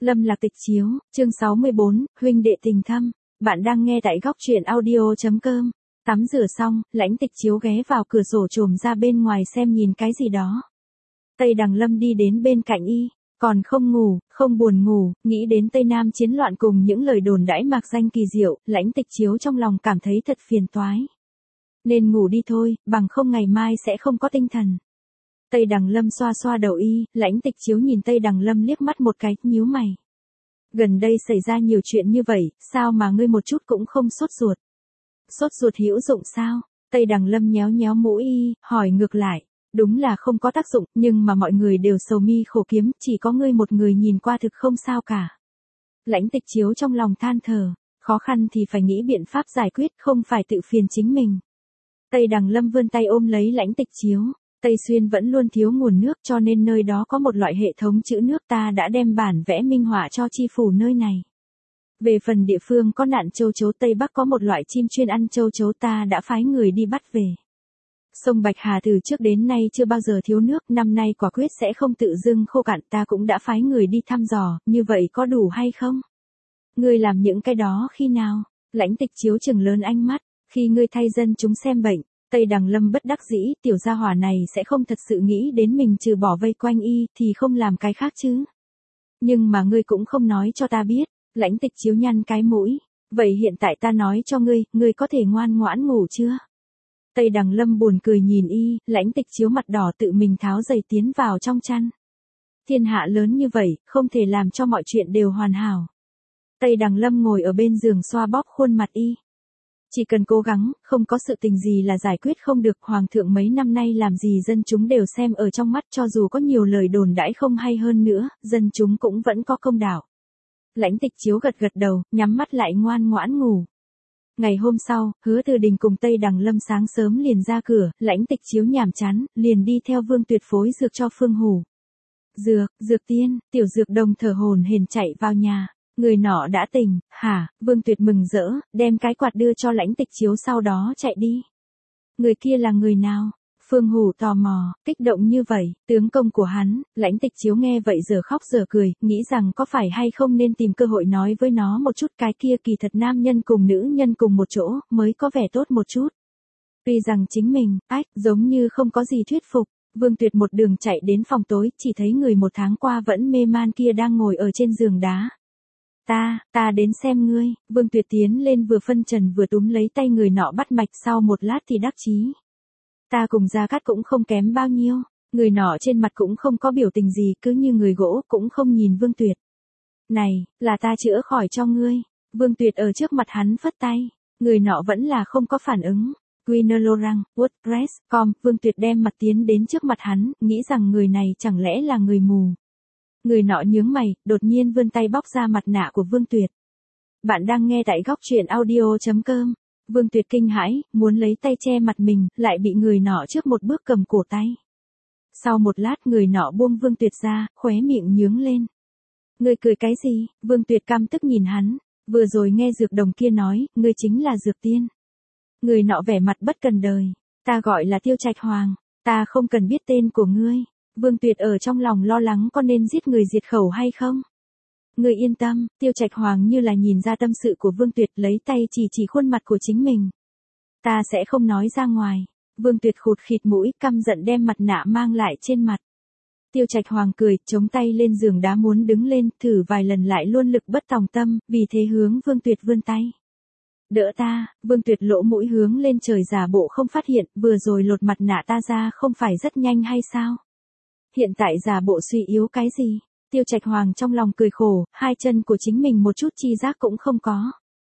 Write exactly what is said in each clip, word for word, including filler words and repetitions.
Lâm Lạc Tịch Chiếu, chương sáu mươi bốn, huynh đệ tình thâm. Bạn đang nghe tại góc truyện audio.com. Tắm rửa xong, Lãnh Tịch Chiếu ghé vào cửa sổ trồm ra bên ngoài xem nhìn cái gì đó. Tây Đằng Lâm đi đến bên cạnh y, còn không ngủ, không buồn ngủ, nghĩ đến Tây Nam chiến loạn cùng những lời đồn đãi mạc danh kỳ diệu, Lãnh Tịch Chiếu trong lòng cảm thấy thật phiền toái. Nên ngủ đi thôi, bằng không ngày mai sẽ không có tinh thần. Tây Đằng Lâm xoa xoa đầu y, Lãnh Tịch Chiếu nhìn Tây Đằng Lâm liếc mắt một cái, nhíu mày. Gần đây xảy ra nhiều chuyện như vậy, sao mà ngươi một chút cũng không sốt ruột? Sốt ruột hữu dụng sao? Tây Đằng Lâm nhéo nhéo mũi y, hỏi ngược lại. Đúng là không có tác dụng, nhưng mà mọi người đều sầu mi khổ kiếm, chỉ có ngươi một người nhìn qua thực không sao cả. Lãnh Tịch Chiếu trong lòng than thở, khó khăn thì phải nghĩ biện pháp giải quyết, không phải tự phiền chính mình. Tây Đằng Lâm vươn tay ôm lấy Lãnh Tịch Chiếu. Tây Xuyên vẫn luôn thiếu nguồn nước cho nên nơi đó có một loại hệ thống trữ nước, ta đã đem bản vẽ minh họa cho chi phủ nơi này. Về phần địa phương có nạn châu chấu Tây Bắc có một loại chim chuyên ăn châu chấu, ta đã phái người đi bắt về. Sông Bạch Hà từ trước đến nay chưa bao giờ thiếu nước, năm nay quả quyết sẽ không tự dưng khô cạn, ta cũng đã phái người đi thăm dò, như vậy có đủ hay không? Ngươi làm những cái đó khi nào? Lãnh Tịch Chiếu chừng lớn ánh mắt, khi ngươi thay dân chúng xem bệnh. Tây Đằng Lâm bất đắc dĩ, tiểu gia hỏa này sẽ không thật sự nghĩ đến mình trừ bỏ vây quanh y thì không làm cái khác chứ. Nhưng mà ngươi cũng không nói cho ta biết. Lãnh Tịch Chiếu nhăn cái mũi. Vậy hiện tại ta nói cho ngươi, ngươi có thể ngoan ngoãn ngủ chưa? Tây Đằng Lâm buồn cười nhìn y, Lãnh Tịch Chiếu mặt đỏ tự mình tháo giày tiến vào trong chăn. Thiên hạ lớn như vậy, không thể làm cho mọi chuyện đều hoàn hảo. Tây Đằng Lâm ngồi ở bên giường xoa bóp khuôn mặt y. Chỉ cần cố gắng, không có sự tình gì là giải quyết không được. Hoàng thượng mấy năm nay làm gì dân chúng đều xem ở trong mắt, cho dù có nhiều lời đồn đãi không hay hơn nữa, dân chúng cũng vẫn có công đạo. Lãnh Tịch Chiếu gật gật đầu, nhắm mắt lại ngoan ngoãn ngủ. Ngày hôm sau, Hứa Từ Đình cùng Tây Đằng Lâm sáng sớm liền ra cửa, Lãnh Tịch Chiếu nhàm chán, liền đi theo Vương Tuyệt phối dược cho Phương Hủ. Dược, dược tiên, tiểu dược đồng thở hổn hển chạy vào nhà. Người nọ đã tỉnh, hả? Vương Tuyệt mừng rỡ, đem cái quạt đưa cho Lãnh Tịch Chiếu sau đó chạy đi. Người kia là người nào? Phương Hủ tò mò, kích động như vậy, tướng công của hắn. Lãnh Tịch Chiếu nghe vậy giờ khóc giờ cười, nghĩ rằng có phải hay không nên tìm cơ hội nói với nó một chút, cái kia kỳ thật nam nhân cùng nữ nhân cùng một chỗ, mới có vẻ tốt một chút. Tuy rằng chính mình, ách, giống như không có gì thuyết phục. Vương Tuyệt một đường chạy đến phòng tối, chỉ thấy người một tháng qua vẫn mê man kia đang ngồi ở trên giường đá. Ta, ta đến xem ngươi. Vương Tuyệt tiến lên vừa phân trần vừa túm lấy tay người nọ bắt mạch, sau một lát thì đắc chí. Ta cùng Gia Cát cũng không kém bao nhiêu. Người nọ trên mặt cũng không có biểu tình gì, cứ như người gỗ, cũng không nhìn Vương Tuyệt. Này, là ta chữa khỏi cho ngươi. Vương Tuyệt ở trước mặt hắn phất tay. Người nọ vẫn là không có phản ứng. Quinolorang, WordPress, com, Vương Tuyệt đem mặt tiến đến trước mặt hắn, nghĩ rằng người này chẳng lẽ là người mù. Người nọ nhướng mày, đột nhiên vươn tay bóc ra mặt nạ của Vương Tuyệt. Bạn đang nghe tại góc truyện audio.com. Vương Tuyệt kinh hãi, muốn lấy tay che mặt mình, lại bị người nọ trước một bước cầm cổ tay. Sau một lát người nọ buông Vương Tuyệt ra, khóe miệng nhướng lên. Ngươi cười cái gì? Vương Tuyệt căm tức nhìn hắn. Vừa rồi nghe dược đồng kia nói, ngươi chính là dược tiên. Người nọ vẻ mặt bất cần đời. Ta gọi là Tiêu Trạch Hoàng. Ta không cần biết tên của ngươi. Vương Tuyệt ở trong lòng lo lắng có nên giết người diệt khẩu hay không. Ngươi yên tâm, Tiêu Trạch Hoàng như là nhìn ra tâm sự của Vương Tuyệt, lấy tay chỉ chỉ khuôn mặt của chính mình. Ta sẽ không nói ra ngoài. Vương Tuyệt khụt khịt mũi, căm giận đem mặt nạ mang lại trên mặt. Tiêu Trạch Hoàng cười, chống tay lên giường đá muốn đứng lên, thử vài lần lại luôn lực bất tòng tâm, vì thế hướng Vương Tuyệt vươn tay. Đỡ ta. Vương Tuyệt lỗ mũi hướng lên trời giả bộ không phát hiện, vừa rồi lột mặt nạ ta ra không phải rất nhanh hay sao? Hiện tại giả bộ suy yếu cái gì? Tiêu Trạch Hoàng trong lòng cười khổ, hai chân của chính mình một chút chi giác cũng không có.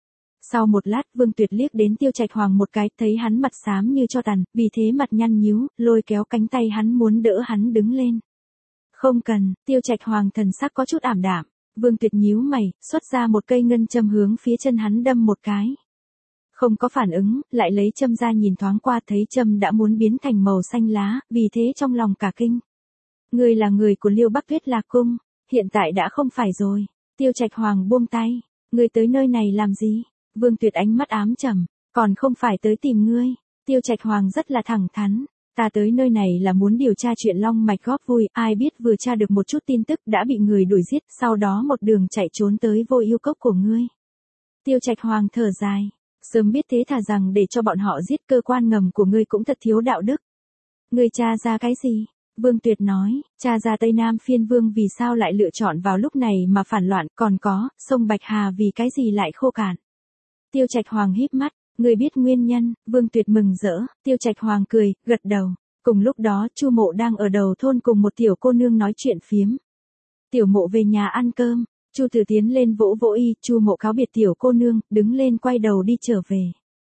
Sau một lát Vương Tuyệt liếc đến Tiêu Trạch Hoàng một cái, thấy hắn mặt xám như tro tàn, vì thế mặt nhăn nhíu, lôi kéo cánh tay hắn muốn đỡ hắn đứng lên. Không cần. Tiêu Trạch Hoàng thần sắc có chút ảm đạm. Vương Tuyệt nhíu mày, xuất ra một cây ngân châm hướng phía chân hắn đâm một cái. Không có phản ứng, lại lấy châm ra nhìn thoáng qua, thấy châm đã muốn biến thành màu xanh lá, vì thế trong lòng cả kinh. Ngươi là người của Liêu Bắc Tuyết Lạc Cung, hiện tại đã không phải rồi. Tiêu Trạch Hoàng buông tay. Ngươi tới nơi này làm gì? Vương Tuyệt ánh mắt ám trầm, còn không phải tới tìm ngươi. Tiêu Trạch Hoàng rất là thẳng thắn. Ta tới nơi này là muốn điều tra chuyện long mạch góp vui, ai biết vừa tra được một chút tin tức đã bị người đuổi giết, sau đó một đường chạy trốn tới Vô Ưu Cốc của ngươi. Tiêu Trạch Hoàng thở dài, sớm biết thế thà rằng để cho bọn họ giết cơ quan ngầm của ngươi cũng thật thiếu đạo đức. Ngươi tra ra cái gì? Vương Tuyệt nói, tra ra Tây Nam Phiên Vương vì sao lại lựa chọn vào lúc này mà phản loạn, còn có, sông Bạch Hà vì cái gì lại khô cạn. Tiêu Trạch Hoàng híp mắt, ngươi biết nguyên nhân, Vương Tuyệt mừng rỡ, Tiêu Trạch Hoàng cười, gật đầu. Cùng lúc đó Chu Mộ đang ở đầu thôn cùng một tiểu cô nương nói chuyện phiếm. Tiểu Mộ về nhà ăn cơm, Chu Tử tiến lên vỗ vỗ y, Chu Mộ cáo biệt tiểu cô nương, đứng lên quay đầu đi trở về.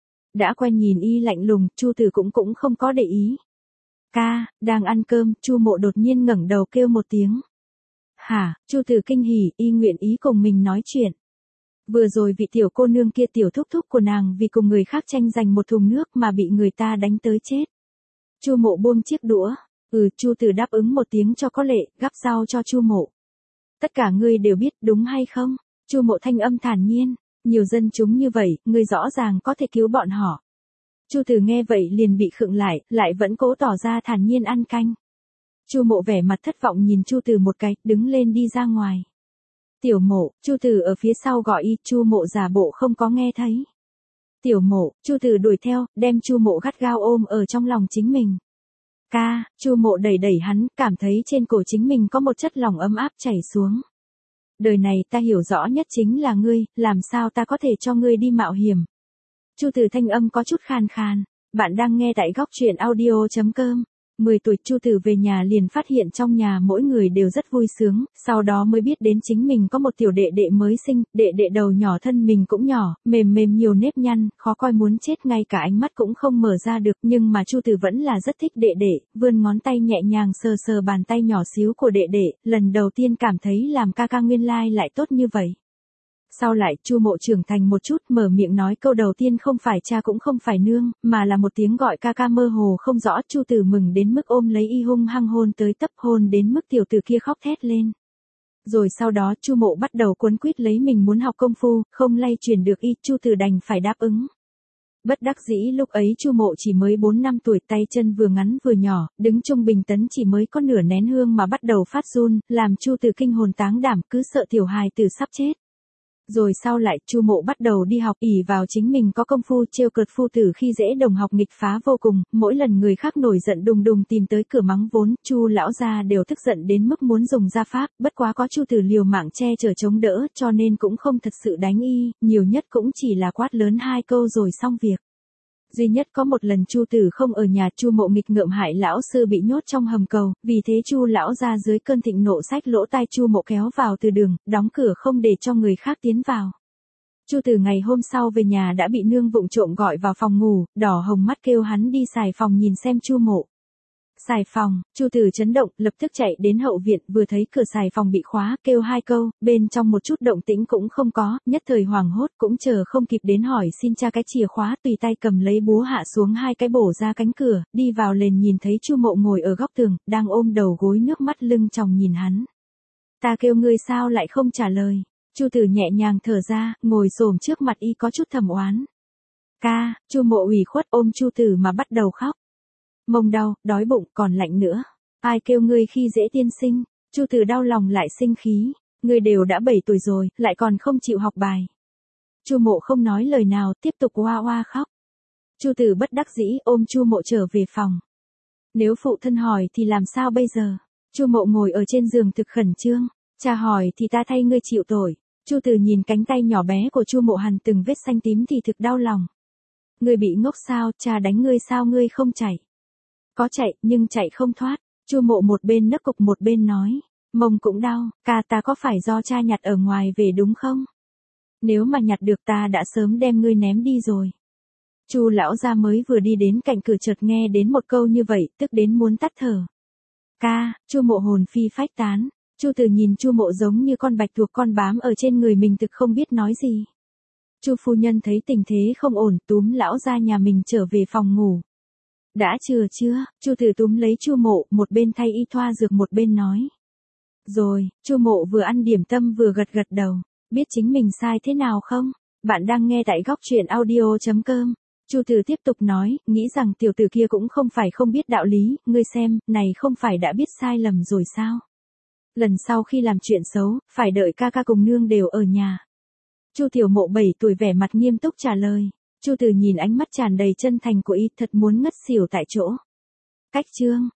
Đã quen nhìn y lạnh lùng, Chu Tử cũng cũng không có để ý. Ca, đang ăn cơm, Chu Mộ đột nhiên ngẩng đầu kêu một tiếng. Hả, Chu Tử kinh hỉ, y nguyện ý cùng mình nói chuyện. Vừa rồi vị tiểu cô nương kia tiểu thúc thúc của nàng vì cùng người khác tranh giành một thùng nước mà bị người ta đánh tới chết. Chu Mộ buông chiếc đũa, ừ, Chu Tử đáp ứng một tiếng cho có lệ, gắp rau cho Chu Mộ. Tất cả ngươi đều biết đúng hay không? Chu Mộ thanh âm thản nhiên, nhiều dân chúng như vậy, ngươi rõ ràng có thể cứu bọn họ. Chu Tử nghe vậy liền bị khựng lại, lại vẫn cố tỏ ra thản nhiên ăn canh. Chu Mộ vẻ mặt thất vọng nhìn Chu Tử một cái, đứng lên đi ra ngoài. Tiểu Mộ, Chu Tử ở phía sau gọi y, Chu Mộ giả bộ không có nghe thấy. Tiểu Mộ, Chu Tử đuổi theo, đem Chu Mộ gắt gao ôm ở trong lòng chính mình. Ca, Chu Mộ đẩy đẩy hắn, cảm thấy trên cổ chính mình có một chất lỏng ấm áp chảy xuống. Đời này ta hiểu rõ nhất chính là ngươi, làm sao ta có thể cho ngươi đi mạo hiểm. Chu Tử thanh âm có chút khàn khàn, bạn đang nghe tại góc truyện audio chấm com. mười tuổi Chu Tử về nhà liền phát hiện trong nhà mỗi người đều rất vui sướng, sau đó mới biết đến chính mình có một tiểu đệ đệ mới sinh, đệ đệ đầu nhỏ thân mình cũng nhỏ, mềm mềm nhiều nếp nhăn, khó coi muốn chết, ngay cả ánh mắt cũng không mở ra được, nhưng mà Chu Tử vẫn là rất thích đệ đệ, vươn ngón tay nhẹ nhàng sờ sờ bàn tay nhỏ xíu của đệ đệ, lần đầu tiên cảm thấy làm ca ca nguyên lai lại tốt như vậy. Sau lại, Chu Mộ trưởng thành một chút, mở miệng nói câu đầu tiên không phải cha cũng không phải nương, mà là một tiếng gọi ca ca mơ hồ không rõ. Chu Tử mừng đến mức ôm lấy y hung hăng hôn tới tấp, hôn đến mức tiểu tử kia khóc thét lên. Rồi sau đó Chu Mộ bắt đầu cuốn quýt lấy mình muốn học công phu, không lay chuyển được y, Chu Tử đành phải đáp ứng. Bất đắc dĩ lúc ấy Chu Mộ chỉ mới bốn năm tuổi, tay chân vừa ngắn vừa nhỏ, đứng trung bình tấn chỉ mới có nửa nén hương mà bắt đầu phát run, làm Chu Tử kinh hồn táng đảm, cứ sợ tiểu hài tử sắp chết. Rồi sau lại, Chu Mộ bắt đầu đi học, ỷ vào chính mình có công phu, trêu cợt phu tử khi dễ đồng học nghịch phá vô cùng, mỗi lần người khác nổi giận đùng đùng tìm tới cửa mắng vốn, Chu lão gia đều tức giận đến mức muốn dùng gia pháp, bất quá có Chu Tử liều mạng che chở chống đỡ, cho nên cũng không thật sự đánh y, nhiều nhất cũng chỉ là quát lớn hai câu rồi xong việc. Duy nhất có một lần Chu Tử không ở nhà, Chu Mộ nghịch ngợm hại lão sư bị nhốt trong hầm cầu, vì thế Chu lão ra dưới cơn thịnh nộ xách lỗ tai Chu Mộ kéo vào từ đường, đóng cửa không để cho người khác tiến vào. Chu Tử ngày hôm sau về nhà đã bị nương vụng trộm gọi vào phòng ngủ, đỏ hồng mắt kêu hắn đi xài phòng nhìn xem Chu Mộ. Xài phòng, Chu Tử chấn động, lập tức chạy đến hậu viện, vừa thấy cửa xài phòng bị khóa, kêu hai câu, bên trong một chút động tĩnh cũng không có, nhất thời hoảng hốt, cũng chờ không kịp đến hỏi xin cha cái chìa khóa, tùy tay cầm lấy búa hạ xuống hai cái bổ ra cánh cửa, đi vào lên nhìn thấy Chu Mộ ngồi ở góc tường, đang ôm đầu gối nước mắt lưng tròng nhìn hắn. Ta kêu ngươi sao lại không trả lời? Chu Tử nhẹ nhàng thở ra, ngồi xổm trước mặt y có chút thầm oán. Ca, Chu Mộ ủy khuất ôm Chu Tử mà bắt đầu khóc. Mông đau, đói bụng, còn lạnh nữa. Ai kêu ngươi khi dễ tiên sinh? Chu Tử đau lòng lại sinh khí. Ngươi đều đã bảy tuổi rồi, lại còn không chịu học bài. Chu Mộ không nói lời nào, tiếp tục oa oa khóc. Chu Tử bất đắc dĩ ôm Chu Mộ trở về phòng. Nếu phụ thân hỏi thì làm sao bây giờ? Chu Mộ ngồi ở trên giường thực khẩn trương. Cha hỏi thì ta thay ngươi chịu tội. Chu Tử nhìn cánh tay nhỏ bé của Chu Mộ hằn từng vết xanh tím thì thực đau lòng. Ngươi bị ngốc sao, cha đánh ngươi sao ngươi không chạy? Có chạy, nhưng chạy không thoát. Chu Mộ một bên nấc cục một bên nói. Mông cũng đau, ca ta có phải do cha nhặt ở ngoài về đúng không? Nếu mà nhặt được ta đã sớm đem ngươi ném đi rồi. Chu lão gia mới vừa đi đến cạnh cửa chợt nghe đến một câu như vậy, tức đến muốn tắt thở. Ca, Chu Mộ hồn phi phách tán. Chu Tử nhìn Chu Mộ giống như con bạch tuộc con bám ở trên người mình thực không biết nói gì. Chu phu nhân thấy tình thế không ổn, túm lão gia nhà mình trở về phòng ngủ. Đã chừa chưa? Chu Tử túm lấy Chu Mộ, một bên thay y thoa dược một bên nói. Rồi, Chu Mộ vừa ăn điểm tâm vừa gật gật đầu. Biết chính mình sai thế nào không? Bạn đang nghe tại góc truyện audio chấm com. Chu Từ tiếp tục nói, nghĩ rằng tiểu tử kia cũng không phải không biết đạo lý, ngươi xem, này không phải đã biết sai lầm rồi sao? Lần sau khi làm chuyện xấu, phải đợi ca ca cùng nương đều ở nhà. Chu Tiểu Mộ bảy tuổi vẻ mặt nghiêm túc trả lời. Chu Từ nhìn ánh mắt tràn đầy chân thành của y, thật muốn ngất xỉu tại chỗ. Cách chương